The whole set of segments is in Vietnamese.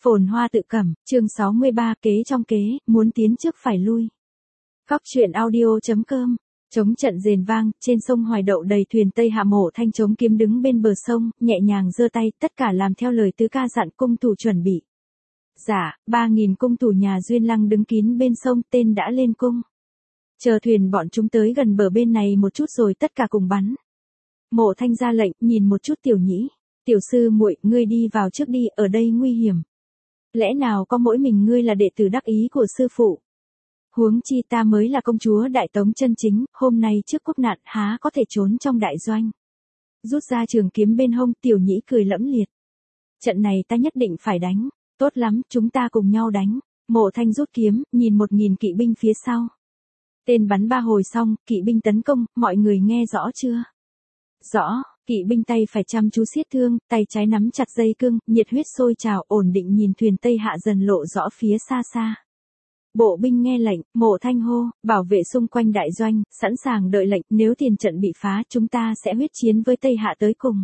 Phồn hoa tự cẩm, chương 63, kế trong kế, muốn tiến trước phải lui. Góc truyện audio.com. Trống trận rền vang, trên sông Hoài Đậu đầy thuyền Tây Hạ. Mộ Thanh chống kiếm đứng bên bờ sông, nhẹ nhàng giơ tay, tất cả làm theo lời tứ ca dặn. Cung thủ chuẩn bị. Dạ, 3.000 cung thủ nhà Duyên Lăng đứng kín bên sông, tên đã lên cung. Chờ thuyền bọn chúng tới gần bờ bên này một chút rồi tất cả cùng bắn. Mộ Thanh ra lệnh, nhìn một chút Tiểu Nhĩ. Tiểu sư muội, ngươi đi vào trước đi, ở đây nguy hiểm. Lẽ nào có mỗi mình ngươi là đệ tử đắc ý của sư phụ? Huống chi ta mới là công chúa Đại Tống chân chính, hôm nay trước quốc nạn há có thể trốn trong đại doanh. Rút ra trường kiếm bên hông, Tiểu Nhĩ cười lẫm liệt. Trận này ta nhất định phải đánh, tốt lắm, chúng ta cùng nhau đánh. Mộ Thanh rút kiếm, nhìn 1.000 kỵ binh phía sau. Tên bắn 3 hồi xong, kỵ binh tấn công, mọi người nghe rõ chưa? Rõ. Kỵ binh tay phải chăm chú siết thương, tay trái nắm chặt dây cương, nhiệt huyết sôi trào, ổn định nhìn thuyền Tây Hạ dần lộ rõ phía xa xa. Bộ binh nghe lệnh, Mộ Thanh hô, bảo vệ xung quanh đại doanh, sẵn sàng đợi lệnh, nếu tiền trận bị phá, chúng ta sẽ huyết chiến với Tây Hạ tới cùng.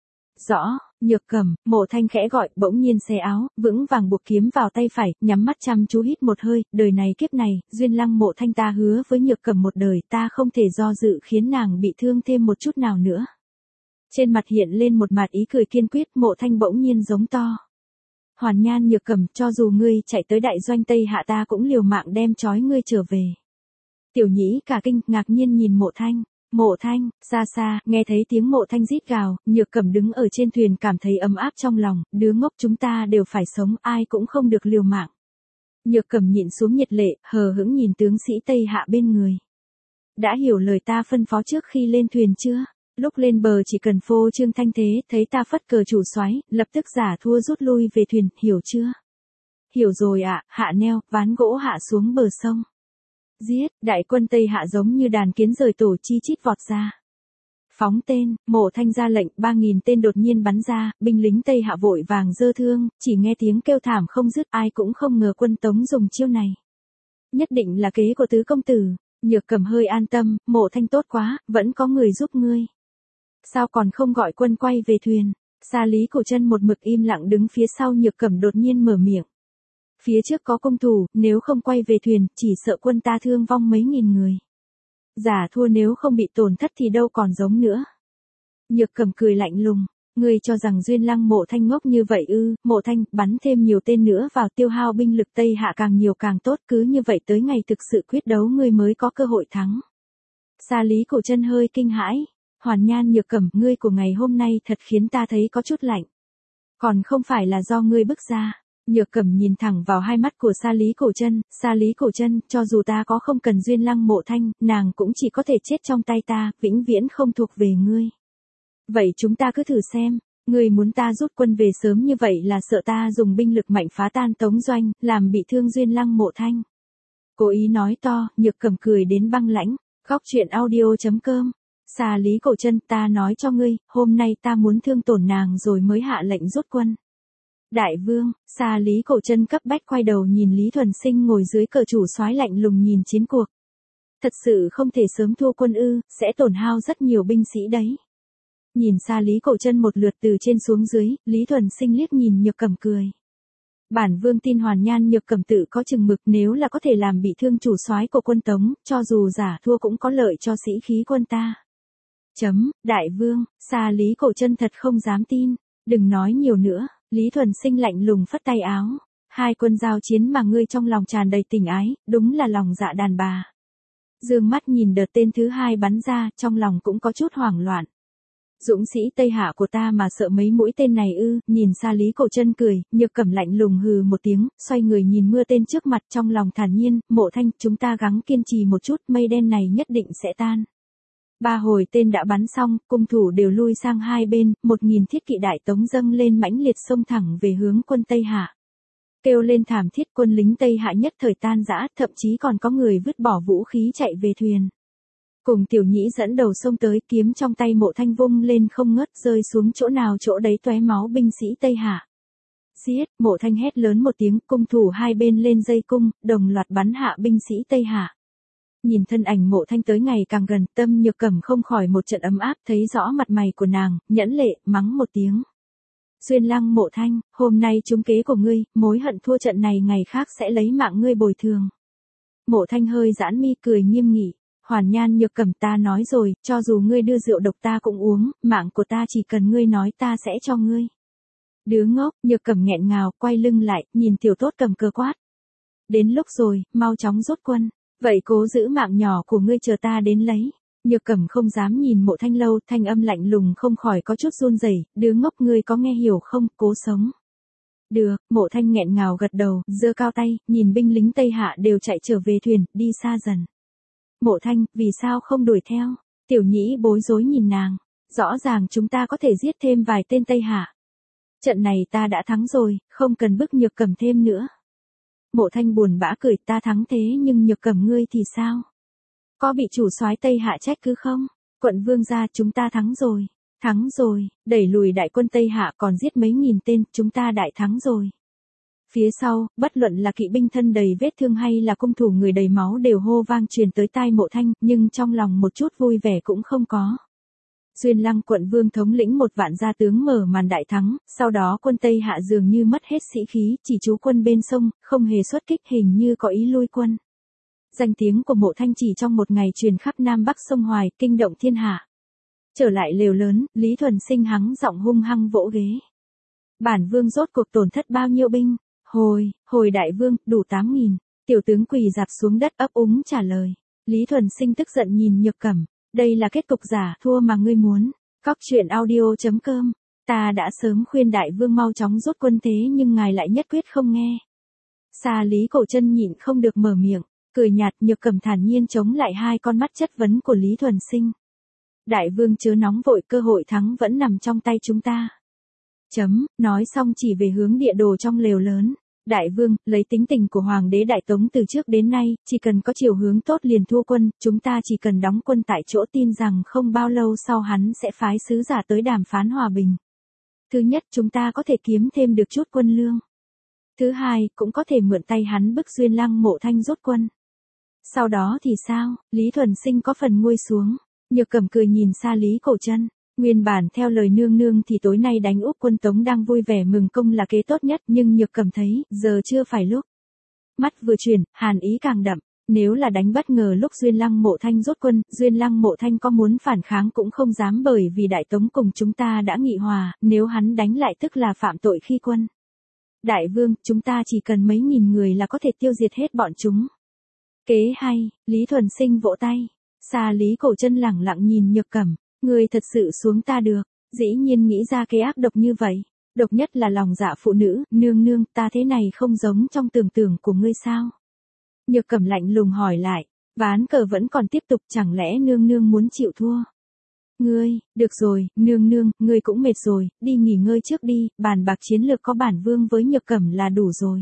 Rõ. Nhược Cầm, Mộ Thanh khẽ gọi, bỗng nhiên xé áo, vững vàng buộc kiếm vào tay phải, nhắm mắt chăm chú hít một hơi, đời này kiếp này, Duyên Lăng Mộ Thanh ta hứa với Nhược Cầm một đời, ta không thể do dự khiến nàng bị thương thêm một chút nào nữa. Trên mặt hiện lên một mặt ý cười kiên quyết. Mộ Thanh bỗng nhiên giống to. Hoàn Nhan Nhược Cầm, cho dù ngươi chạy tới đại doanh Tây Hạ ta cũng liều mạng đem trói ngươi trở về. Tiểu Nhĩ cả kinh, ngạc nhiên nhìn Mộ Thanh. Mộ Thanh, xa xa, nghe thấy tiếng Mộ Thanh rít gào, Nhược Cầm đứng ở trên thuyền cảm thấy ấm áp trong lòng, đứa ngốc chúng ta đều phải sống, ai cũng không được liều mạng. Nhược Cầm nhịn xuống nhiệt lệ, hờ hững nhìn tướng sĩ Tây Hạ bên người. Đã hiểu lời ta phân phó trước khi lên thuyền chưa? Lúc lên bờ chỉ cần phô trương thanh thế, thấy ta phất cờ chủ soái, lập tức giả thua rút lui về thuyền, hiểu chưa? Hiểu rồi ạ. Hạ neo, ván gỗ hạ xuống bờ sông. Giết, đại quân Tây Hạ giống như đàn kiến rời tổ chi chít vọt ra. Phóng tên, Mộ Thanh ra lệnh, 3.000 tên đột nhiên bắn ra, binh lính Tây Hạ vội vàng giơ thương, chỉ nghe tiếng kêu thảm không dứt, ai cũng không ngờ quân Tống dùng chiêu này. Nhất định là kế của tứ công tử. Nhược Cầm hơi an tâm, Mộ Thanh tốt quá, vẫn có người giúp ngươi. Sao còn không gọi quân quay về thuyền? Sa Lý Cổ Chân một mực im lặng đứng phía sau. Nhược Cầm đột nhiên mở miệng. Phía trước có công thủ, nếu không quay về thuyền, chỉ sợ quân ta thương vong mấy nghìn người. Giả thua nếu không bị tổn thất thì đâu còn giống nữa. Nhược Cầm cười lạnh lùng. Ngươi cho rằng Duyên Lăng Mộ Thanh ngốc như vậy ư? Mộ Thanh, bắn thêm nhiều tên nữa vào, tiêu hao binh lực Tây Hạ càng nhiều càng tốt, cứ như vậy tới ngày thực sự quyết đấu ngươi mới có cơ hội thắng. Sa Lý Cổ Chân hơi kinh hãi. Hoàn Nhan Nhược Cầm, ngươi của ngày hôm nay thật khiến ta thấy có chút lạnh. Còn không phải là do ngươi bức ra. Nhược Cầm nhìn thẳng vào hai mắt của Sa Lý Cổ Chân. Sa Lý Cổ Chân, cho dù ta có không cần Duyên Lăng Mộ Thanh, nàng cũng chỉ có thể chết trong tay ta, vĩnh viễn không thuộc về ngươi. Vậy chúng ta cứ thử xem, ngươi muốn ta rút quân về sớm như vậy là sợ ta dùng binh lực mạnh phá tan Tống doanh, làm bị thương Duyên Lăng Mộ Thanh. Cố ý nói to. Nhược Cầm cười đến băng lãnh. Góc truyện audio.com. Sa Lý Cổ Chân, ta nói cho ngươi, hôm nay ta muốn thương tổn nàng rồi mới hạ lệnh rút quân. Đại vương. Sa Lý Cổ Chân cấp bách quay đầu nhìn Lý Thuần Sinh ngồi dưới cờ chủ soái lạnh lùng nhìn chiến cuộc. Thật sự không thể sớm thua quân ư? Sẽ tổn hao rất nhiều binh sĩ đấy. Nhìn Sa Lý Cổ Chân một lượt từ trên xuống dưới, Lý Thuần Sinh liếc nhìn Nhược Cầm cười. Bản vương tin Hoàn Nhan Nhược Cầm tự có chừng mực, nếu là có thể làm bị thương chủ soái của quân Tống, cho dù giả thua cũng có lợi cho sĩ khí quân ta. Đại vương. Sa Lý Cổ Chân thật không dám tin. Đừng nói nhiều nữa. Lý Thuần Sinh lạnh lùng phất tay áo. Hai quân giao chiến mà ngươi trong lòng tràn đầy tình ái, đúng là lòng dạ đàn bà. Dương mắt nhìn đợt tên thứ hai bắn ra, trong lòng cũng có chút hoảng loạn. Dũng sĩ Tây Hạ của ta mà sợ mấy mũi tên này ư? Nhìn Sa Lý Cổ Chân cười, Nhược Cầm lạnh lùng hừ một tiếng, xoay người nhìn mưa tên trước mặt, trong lòng thản nhiên. Mộ Thanh, chúng ta gắng kiên trì một chút, mây đen này nhất định sẽ tan. 3 hồi tên đã bắn xong, cung thủ đều lui sang hai bên, 1.000 thiết kỵ Đại Tống dâng lên mãnh liệt xông thẳng về hướng quân Tây Hạ. Kêu lên thảm thiết, quân lính Tây Hạ nhất thời tan rã, thậm chí còn có người vứt bỏ vũ khí chạy về thuyền. Cùng Tiểu Nhĩ dẫn đầu xông tới, kiếm trong tay Mộ Thanh vung lên không ngớt, rơi xuống chỗ nào chỗ đấy tóe máu binh sĩ Tây Hạ. Giết. Mộ Thanh hét lớn một tiếng, cung thủ hai bên lên dây cung, đồng loạt bắn hạ binh sĩ Tây Hạ. Nhìn thân ảnh Mộ Thanh tới ngày càng gần, tâm Nhược Cầm không khỏi một trận ấm áp, thấy rõ mặt mày của nàng, nhẫn lệ, mắng một tiếng. Duyên Lăng Mộ Thanh, hôm nay trúng kế của ngươi, mối hận thua trận này ngày khác sẽ lấy mạng ngươi bồi thường. Mộ Thanh hơi giãn mi cười nghiêm nghị. Hoàn Nhan Nhược Cẩm, ta nói rồi, cho dù ngươi đưa rượu độc ta cũng uống, mạng của ta chỉ cần ngươi nói ta sẽ cho ngươi. Đứa ngốc, Nhược Cẩm nghẹn ngào, quay lưng lại, nhìn Tiểu Tốt cầm cờ quát. Đến lúc rồi, mau chóng rút quân, vậy cố giữ mạng nhỏ của ngươi chờ ta đến lấy. Nhược Cẩm không dám nhìn Mộ Thanh lâu, thanh âm lạnh lùng không khỏi có chút run rẩy. Đứa ngốc, ngươi có nghe hiểu không, cố sống. Được, Mộ Thanh nghẹn ngào gật đầu, giơ cao tay, nhìn binh lính Tây Hạ đều chạy trở về thuyền, đi xa dần. Mộ Thanh, vì sao không đuổi theo? Tiểu Nhĩ bối rối nhìn nàng. Rõ ràng chúng ta có thể giết thêm vài tên Tây Hạ. Trận này ta đã thắng rồi, không cần bức Nhược Cẩm thêm nữa. Mộ Thanh buồn bã cười, ta thắng thế nhưng Nhược Cẩm ngươi thì sao? Có bị chủ soái Tây Hạ trách cứ không? Quận vương gia, chúng ta thắng rồi. Thắng rồi, đẩy lùi đại quân Tây Hạ còn giết mấy nghìn tên, chúng ta đại thắng rồi. Phía sau, bất luận là kỵ binh thân đầy vết thương hay là cung thủ người đầy máu đều hô vang truyền tới tai Mộ Thanh, nhưng trong lòng một chút vui vẻ cũng không có. Duyên Lăng quận vương thống lĩnh 1.000 gia tướng mở màn đại thắng, sau đó quân Tây Hạ dường như mất hết sĩ khí, chỉ trú quân bên sông, không hề xuất kích, hình như có ý lui quân. Danh tiếng của Mộ Thanh chỉ trong một ngày truyền khắp Nam Bắc sông Hoài, kinh động thiên hạ. Trở lại lều lớn, Lý Thuần Sinh hắng giọng hung hăng vỗ ghế. Bản vương rốt cuộc tổn thất bao nhiêu binh? Hồi đại vương, đủ 8.000. Tiểu tướng quỳ dạp xuống đất ấp úng trả lời. Lý Thuần Sinh tức giận nhìn Nhược Cẩm. Đây là kết cục giả, thua mà ngươi muốn. Cóc truyện audio.com. Ta đã sớm khuyên đại vương mau chóng rút quân thế nhưng ngài lại nhất quyết không nghe. Xa Lý Cổ Chân nhịn không được mở miệng, cười nhạt. Nhược Cẩm thản nhiên chống lại hai con mắt chất vấn của Lý Thuần Sinh. Đại vương chớ nóng vội, cơ hội thắng vẫn nằm trong tay chúng ta. Nói xong chỉ về hướng địa đồ trong lều lớn. Đại vương, lấy tính tình của Hoàng đế Đại Tống từ trước đến nay, chỉ cần có chiều hướng tốt liền thua quân, chúng ta chỉ cần đóng quân tại chỗ, tin rằng không bao lâu sau hắn sẽ phái sứ giả tới đàm phán hòa bình. Thứ nhất, chúng ta có thể kiếm thêm được chút quân lương. Thứ hai, cũng có thể mượn tay hắn bức Duyên Lăng Mộ Thanh rút quân. Sau đó thì sao? Lý Thuần Sinh có phần nguôi xuống. Nhược Cẩm cười nhìn xa Lý Cổ Chân. Nguyên bản theo lời nương nương thì tối nay đánh úp quân Tống đang vui vẻ mừng công là kế tốt nhất, nhưng Nhược Cẩm thấy, giờ chưa phải lúc. Mắt vừa chuyển, hàn ý càng đậm. Nếu là đánh bất ngờ lúc Duyên Lăng Mộ Thanh rút quân, Duyên Lăng Mộ Thanh có muốn phản kháng cũng không dám, bởi vì Đại Tống cùng chúng ta đã nghị hòa, nếu hắn đánh lại tức là phạm tội khi quân. Đại vương, chúng ta chỉ cần mấy nghìn người là có thể tiêu diệt hết bọn chúng. Kế hay, Lý Thuần Sinh vỗ tay. Xa Lý Cổ Chân lẳng lặng nhìn Nhược Cẩm. Người thật sự xuống ta được, dĩ nhiên nghĩ ra cái ác độc như vậy. Độc nhất là lòng dạ phụ nữ, nương nương, ta thế này không giống trong tưởng tượng của ngươi sao? Nhược Cẩm lạnh lùng hỏi lại, ván cờ vẫn còn tiếp tục, chẳng lẽ nương nương muốn chịu thua? Ngươi, được rồi, nương nương, ngươi cũng mệt rồi, đi nghỉ ngơi trước đi, bàn bạc chiến lược có bản vương với Nhược Cẩm là đủ rồi.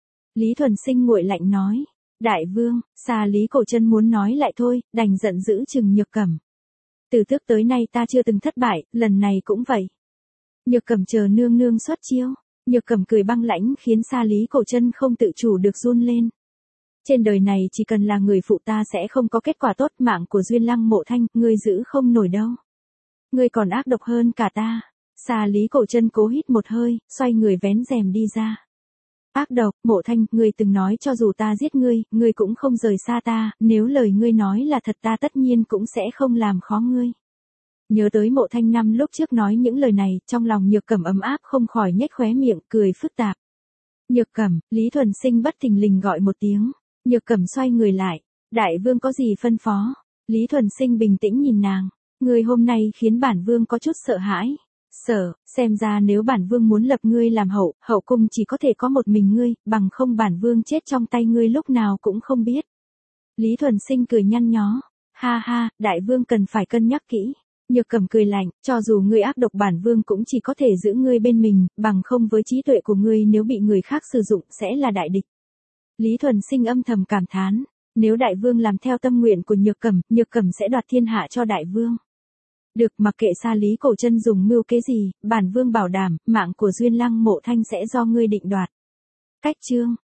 Lý Thuần Sinh nguội lạnh nói, đại vương, xa Lý Cổ Chân muốn nói lại thôi, đành giận dữ chừng Nhược Cẩm. Từ trước tới nay ta chưa từng thất bại, lần này cũng vậy. Nhược Cẩm chờ nương nương xuất chiêu. Nhược Cẩm cười băng lãnh khiến xa Lý Cổ Chân không tự chủ được run lên. Trên đời này chỉ cần là người phụ ta sẽ không có kết quả tốt, mạng của Duyên Lăng Mộ Thanh, ngươi giữ không nổi đâu. Ngươi còn ác độc hơn cả ta. Xa Lý Cổ Chân cố hít một hơi, xoay người vén rèm đi ra. Ác độc, Mộ Thanh, ngươi từng nói cho dù ta giết ngươi cũng không rời xa ta, nếu lời ngươi nói là thật ta tất nhiên cũng sẽ không làm khó ngươi. Nhớ tới Mộ Thanh năm lúc trước nói những lời này, trong lòng Nhược Cẩm ấm áp không khỏi nhếch khóe miệng, cười phức tạp. Nhược Cẩm, Lý Thuần Sinh bất thình lình gọi một tiếng. Nhược Cẩm xoay người lại. Đại vương có gì phân phó? Lý Thuần Sinh bình tĩnh nhìn nàng. Ngươi hôm nay khiến bản vương có chút sợ hãi. Xem ra nếu bản vương muốn lập ngươi làm hậu cung chỉ có thể có một mình ngươi, bằng không bản vương chết trong tay ngươi lúc nào cũng không biết. Lý Thuần Sinh cười nhăn nhó. Ha ha, đại vương cần phải cân nhắc kỹ. Nhược Cẩm cười lạnh, cho dù ngươi ác độc bản vương cũng chỉ có thể giữ ngươi bên mình, bằng không với trí tuệ của ngươi nếu bị người khác sử dụng sẽ là đại địch. Lý Thuần Sinh âm thầm cảm thán, nếu đại vương làm theo tâm nguyện của Nhược Cẩm sẽ đoạt thiên hạ cho đại vương. Được, mặc kệ xa Lý Cổ Chân dùng mưu kế gì, bản vương bảo đảm, mạng của Duyên Lăng Mộ Thanh sẽ do ngươi định đoạt. Cách chương